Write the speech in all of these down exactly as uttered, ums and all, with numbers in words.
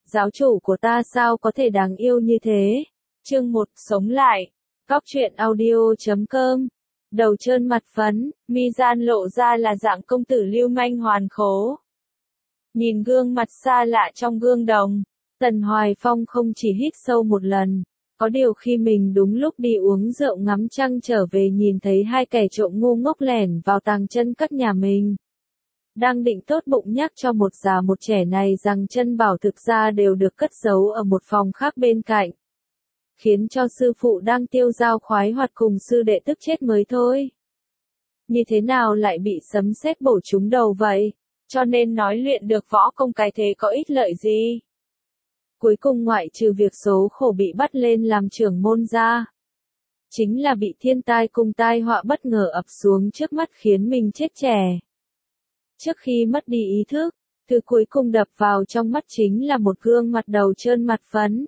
giáo chủ của ta sao có thể đáng yêu như thế. Chương một, sống lại. Góc truyện audio chấm com. Đầu trơn mặt phấn, mi gian lộ ra là dạng công tử lưu manh hoàn khố. Nhìn gương mặt xa lạ trong gương đồng, Tần Hoài Phong không chỉ hít sâu một lần, có điều khi mình đúng lúc đi uống rượu ngắm trăng trở về nhìn thấy hai kẻ trộm ngu ngốc lẻn vào tàng chân cất nhà mình. Đang định tốt bụng nhắc cho một già một trẻ này rằng chân bảo thực ra đều được cất giấu ở một phòng khác bên cạnh. Khiến cho sư phụ đang tiêu dao khoái hoạt cùng sư đệ tức chết mới thôi. Như thế nào lại bị sấm sét bổ trúng đầu vậy? Cho nên nói luyện được võ công cái thế có ích lợi gì? Cuối cùng ngoại trừ việc số khổ bị bắt lên làm trưởng môn ra, chính là bị thiên tai cùng tai họa bất ngờ ập xuống trước mắt khiến mình chết trẻ. Trước khi mất đi ý thức, thứ cuối cùng đập vào trong mắt chính là một gương mặt đầu trơn mặt phấn.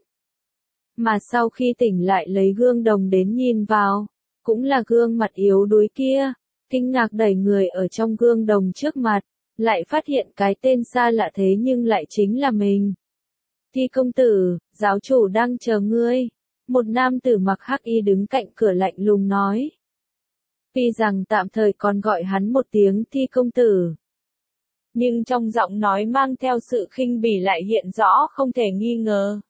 Mà sau khi tỉnh lại lấy gương đồng đến nhìn vào, cũng là gương mặt yếu đuối kia, kinh ngạc đẩy người ở trong gương đồng trước mặt, lại phát hiện cái tên xa lạ thế nhưng lại chính là mình. Thi công tử, giáo chủ đang chờ ngươi. Một nam tử mặc hắc y đứng cạnh cửa lạnh lùng nói. Tuy rằng tạm thời còn gọi hắn một tiếng thi công tử, nhưng trong giọng nói mang theo sự khinh bỉ lại hiện rõ không thể nghi ngờ.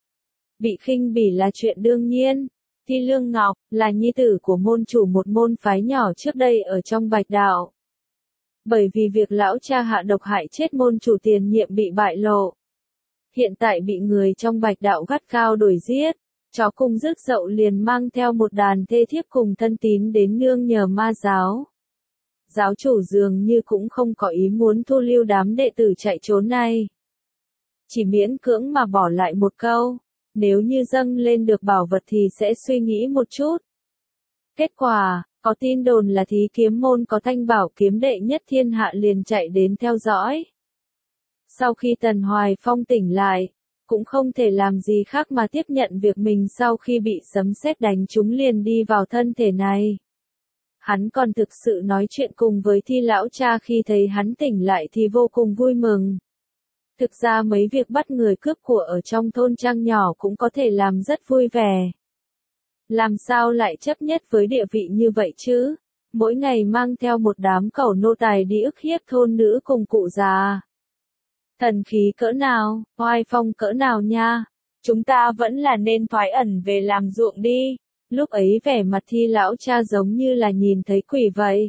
Bị khinh bỉ là chuyện đương nhiên. Thi Lương Ngọc là nhi tử của môn chủ một môn phái nhỏ trước đây ở trong Bạch Đạo. Bởi vì việc lão cha hạ độc hại chết môn chủ tiền nhiệm bị bại lộ, hiện tại bị người trong Bạch Đạo gắt gao đuổi giết, chó cùng rước dậu liền mang theo một đàn thê thiếp cùng thân tín đến nương nhờ ma giáo. Giáo chủ dường như cũng không có ý muốn thu lưu đám đệ tử chạy trốn này. Chỉ miễn cưỡng mà bỏ lại một câu, nếu như dâng lên được bảo vật thì sẽ suy nghĩ một chút. Kết quả, có tin đồn là thí kiếm môn có thanh bảo kiếm đệ nhất thiên hạ liền chạy đến theo dõi. Sau khi Tần Hoài Phong tỉnh lại, cũng không thể làm gì khác mà tiếp nhận việc mình sau khi bị sấm sét đánh trúng liền đi vào thân thể này. Hắn còn thực sự nói chuyện cùng với Thi lão cha khi thấy hắn tỉnh lại thì vô cùng vui mừng. Thực ra mấy việc bắt người cướp của ở trong thôn trang nhỏ cũng có thể làm rất vui vẻ. Làm sao lại chấp nhất với địa vị như vậy chứ? Mỗi ngày mang theo một đám cẩu nô tài đi ức hiếp thôn nữ cùng cụ già. Thần khí cỡ nào, oai phong cỡ nào nha? Chúng ta vẫn là nên thoái ẩn về làm ruộng đi. Lúc ấy vẻ mặt Thi lão cha giống như là nhìn thấy quỷ vậy.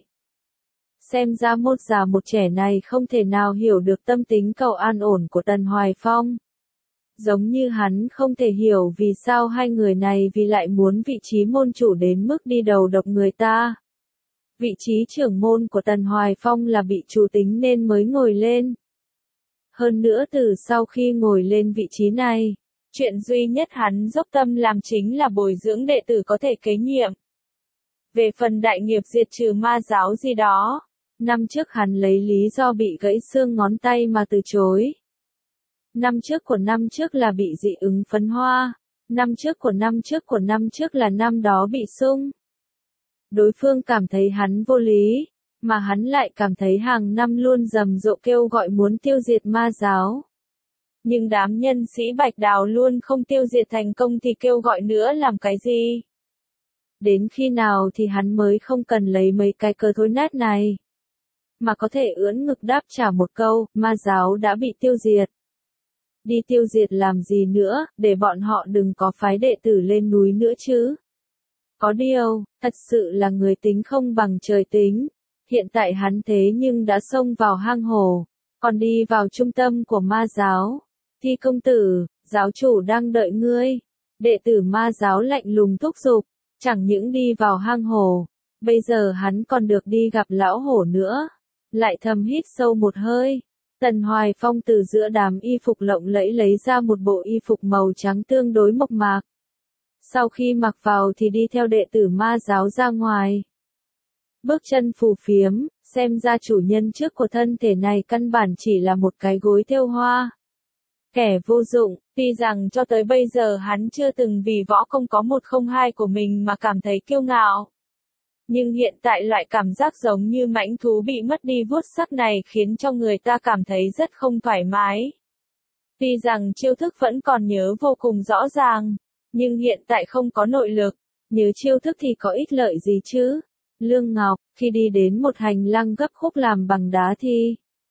Xem ra một già một trẻ này không thể nào hiểu được tâm tính cầu an ổn của Tần Hoài Phong. Giống như hắn không thể hiểu vì sao hai người này vì lại muốn vị trí môn chủ đến mức đi đầu độc người ta. Vị trí trưởng môn của Tần Hoài Phong là bị chủ tính nên mới ngồi lên. Hơn nữa từ sau khi ngồi lên vị trí này, chuyện duy nhất hắn dốc tâm làm chính là bồi dưỡng đệ tử có thể kế nhiệm. Về phần đại nghiệp diệt trừ ma giáo gì đó, năm trước hắn lấy lý do bị gãy xương ngón tay mà từ chối. Năm trước của năm trước là bị dị ứng phấn hoa, năm trước của năm trước của năm trước là năm đó bị sung. Đối phương cảm thấy hắn vô lý, mà hắn lại cảm thấy hàng năm luôn rầm rộ kêu gọi muốn tiêu diệt ma giáo. Nhưng đám nhân sĩ Bạch Đào luôn không tiêu diệt thành công thì kêu gọi nữa làm cái gì? Đến khi nào thì hắn mới không cần lấy mấy cái cờ thối nát này, mà có thể ưỡn ngực đáp trả một câu, ma giáo đã bị tiêu diệt. Đi tiêu diệt làm gì nữa, để bọn họ đừng có phái đệ tử lên núi nữa chứ. Có điều, thật sự là người tính không bằng trời tính. Hiện tại hắn thế nhưng đã xông vào hang hồ, còn đi vào trung tâm của ma giáo. Thi công tử, giáo chủ đang đợi ngươi. Đệ tử ma giáo lạnh lùng thúc giục, chẳng những đi vào hang hồ, bây giờ hắn còn được đi gặp lão hổ nữa. Lại thầm hít sâu một hơi. Tần Hoài Phong từ giữa đám y phục lộng lẫy lấy ra một bộ y phục màu trắng tương đối mộc mạc. Sau khi mặc vào thì đi theo đệ tử ma giáo ra ngoài. Bước chân phù phiếm, xem ra chủ nhân trước của thân thể này căn bản chỉ là một cái gối thêu hoa. Kẻ vô dụng, tuy rằng cho tới bây giờ hắn chưa từng vì võ công có một không hai của mình mà cảm thấy kiêu ngạo. Nhưng hiện tại loại cảm giác giống như mãnh thú bị mất đi vuốt sắc này khiến cho người ta cảm thấy rất không thoải mái. Tuy rằng chiêu thức vẫn còn nhớ vô cùng rõ ràng, nhưng hiện tại không có nội lực, nhớ chiêu thức thì có ích lợi gì chứ? Lương Ngọc, khi đi đến một hành lang gấp khúc làm bằng đá thì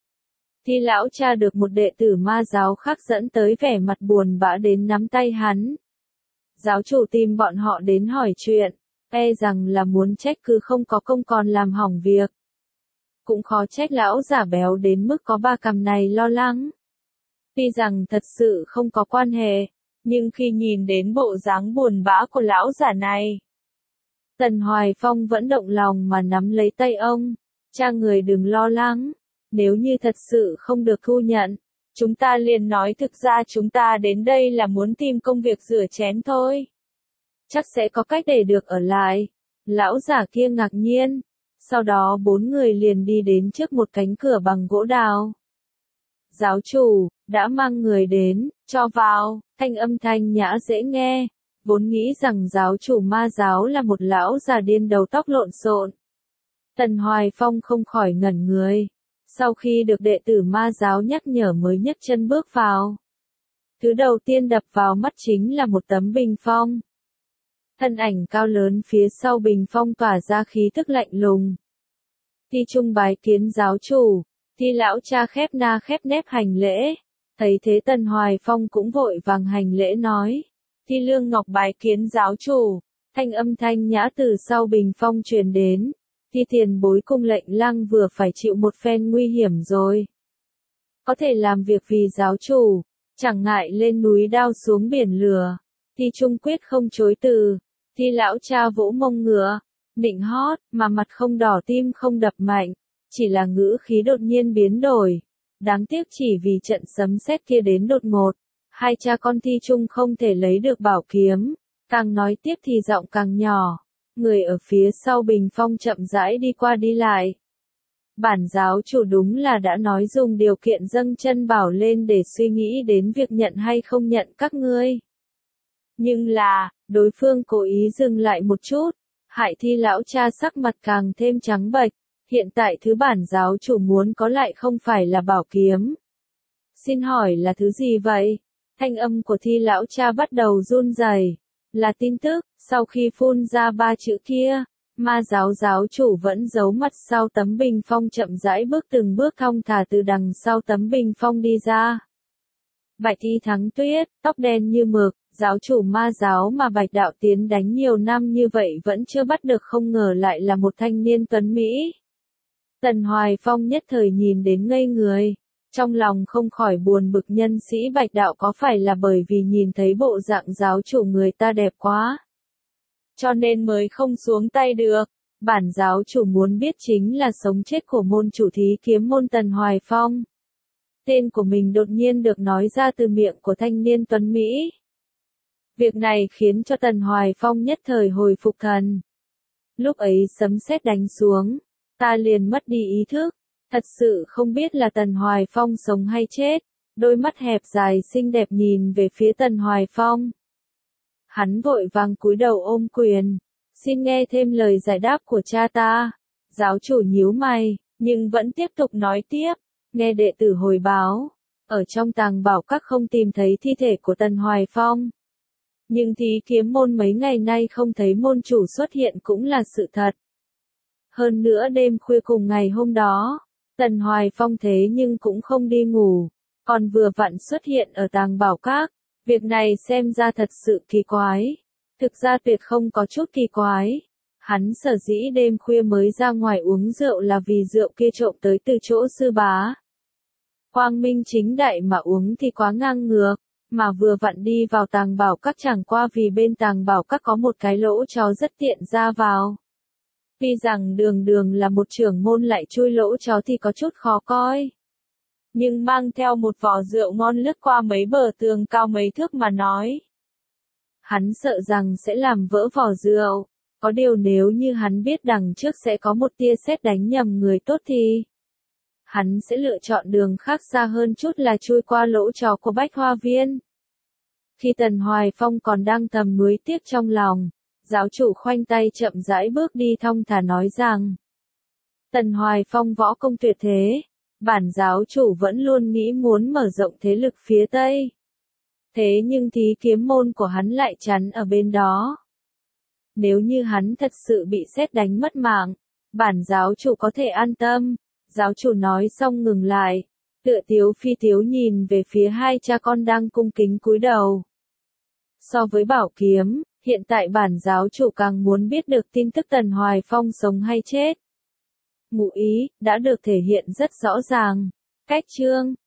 Thi lão cha được một đệ tử ma giáo khác dẫn tới vẻ mặt buồn bã đến nắm tay hắn. Giáo chủ tìm bọn họ đến hỏi chuyện, e rằng là muốn trách cứ không có công còn làm hỏng việc. Cũng khó trách lão giả béo đến mức có ba cằm này lo lắng. Tuy rằng thật sự không có quan hệ, nhưng khi nhìn đến bộ dáng buồn bã của lão giả này, Tần Hoài Phong vẫn động lòng mà nắm lấy tay ông. Cha người đừng lo lắng, nếu như thật sự không được thu nhận, chúng ta liền nói thực ra chúng ta đến đây là muốn tìm công việc rửa chén thôi. Chắc sẽ có cách để được ở lại. Lão giả kia ngạc nhiên. Sau đó bốn người liền đi đến trước một cánh cửa bằng gỗ đào. Giáo chủ, đã mang người đến, cho vào, thanh âm thanh nhã dễ nghe. Vốn nghĩ rằng giáo chủ ma giáo là một lão già điên đầu tóc lộn xộn. Tần Hoài Phong không khỏi ngẩn người. Sau khi được đệ tử ma giáo nhắc nhở mới nhấc chân bước vào. Thứ đầu tiên đập vào mắt chính là một tấm bình phong. Thân ảnh cao lớn phía sau bình phong tỏa ra khí thức lạnh lùng. Thi trung bái kiến giáo chủ, Thi lão cha khép na khép nép hành lễ. Thấy thế Tần Hoài Phong cũng vội vàng hành lễ nói. Thi Lương Ngọc bái kiến giáo chủ, thanh âm thanh nhã từ sau bình phong truyền đến. Thi tiền bối cung lệnh lăng vừa phải chịu một phen nguy hiểm rồi. Có thể làm việc vì giáo chủ, chẳng ngại lên núi đao xuống biển lửa. Thi trung quyết không chối từ. Thi lão cha vỗ mông ngựa, nịnh hót, mà mặt không đỏ tim không đập mạnh, chỉ là ngữ khí đột nhiên biến đổi. Đáng tiếc chỉ vì trận sấm sét kia đến đột ngột, hai cha con Thi Trung không thể lấy được bảo kiếm. Càng nói tiếp thì giọng càng nhỏ. Người ở phía sau bình phong chậm rãi đi qua đi lại. Bản giáo chủ đúng là đã nói dùng điều kiện dâng chân bảo lên để suy nghĩ đến việc nhận hay không nhận các ngươi. Nhưng là, đối phương cố ý dừng lại một chút, hại Thi lão cha sắc mặt càng thêm trắng bệch. Hiện tại thứ bản giáo chủ muốn có lại không phải là bảo kiếm. Xin hỏi là thứ gì vậy? Thanh âm của Thi lão cha bắt đầu run rẩy. Là tin tức, sau khi phun ra ba chữ kia, ma giáo giáo chủ vẫn giấu mặt sau tấm bình phong chậm rãi bước từng bước thong thả từ đằng sau tấm bình phong đi ra. Bạch Y Thắng Tuyết, tóc đen như mực, giáo chủ ma giáo mà Bạch Đạo Tiến đánh nhiều năm như vậy vẫn chưa bắt được, không ngờ lại là một thanh niên tuấn Mỹ. Tần Hoài Phong nhất thời nhìn đến ngây người, trong lòng không khỏi buồn bực nhân sĩ Bạch Đạo có phải là bởi vì nhìn thấy bộ dạng giáo chủ người ta đẹp quá, cho nên mới không xuống tay được. Bản giáo chủ muốn biết chính là sống chết của môn chủ thí kiếm môn Tần Hoài Phong. Tên của mình đột nhiên được nói ra từ miệng của thanh niên tuấn Mỹ. Việc này khiến cho Tần Hoài Phong nhất thời hồi phục thần. Lúc ấy sấm sét đánh xuống, ta liền mất đi ý thức, thật sự không biết là Tần Hoài Phong sống hay chết. Đôi mắt hẹp dài xinh đẹp nhìn về phía Tần Hoài Phong. Hắn vội vàng cúi đầu ôm quyền, xin nghe thêm lời giải đáp của cha ta. Giáo chủ nhíu mày, nhưng vẫn tiếp tục nói tiếp, nghe đệ tử hồi báo, ở trong tàng bảo các không tìm thấy thi thể của Tần Hoài Phong. Nhưng thí kiếm môn mấy ngày nay không thấy môn chủ xuất hiện cũng là sự thật. Hơn nữa đêm khuya cùng ngày hôm đó, Tần Hoài Phong thế nhưng cũng không đi ngủ, còn vừa vặn xuất hiện ở tàng bảo các. Việc này xem ra thật sự kỳ quái. Thực ra tuyệt không có chút kỳ quái. Hắn sở dĩ đêm khuya mới ra ngoài uống rượu là vì rượu kia trộm tới từ chỗ sư bá. Quang minh chính đại mà uống thì quá ngang ngược, mà vừa vặn đi vào tàng bảo các chẳng qua vì bên tàng bảo các có một cái lỗ chó rất tiện ra vào. Tuy rằng đường đường là một trưởng môn lại chui lỗ chó thì có chút khó coi. Nhưng mang theo một vò rượu ngon lướt qua mấy bờ tường cao mấy thước mà nói. Hắn sợ rằng sẽ làm vỡ vò rượu. Có điều nếu như hắn biết đằng trước sẽ có một tia sét đánh nhầm người tốt thì hắn sẽ lựa chọn đường khác xa hơn chút là chui qua lỗ chó của Bách Hoa Viên. Khi Tần Hoài Phong còn đang thầm nuối tiếc trong lòng, giáo chủ khoanh tay chậm rãi bước đi thong thả nói rằng: Tần Hoài Phong võ công tuyệt thế, Bản giáo chủ vẫn luôn nghĩ muốn mở rộng thế lực phía Tây. Thế nhưng thí kiếm môn của hắn lại chắn ở bên đó. Nếu như hắn thật sự bị sét đánh mất mạng, bản giáo chủ có thể an tâm. Giáo chủ nói xong ngừng lại, tựa tiếu phi tiếu nhìn về phía hai cha con đang cung kính cúi đầu. So với bảo kiếm, hiện tại bản giáo chủ càng muốn biết được tin tức Tần Hoài Phong sống hay chết. Ngụ ý, đã được thể hiện rất rõ ràng. Cách chương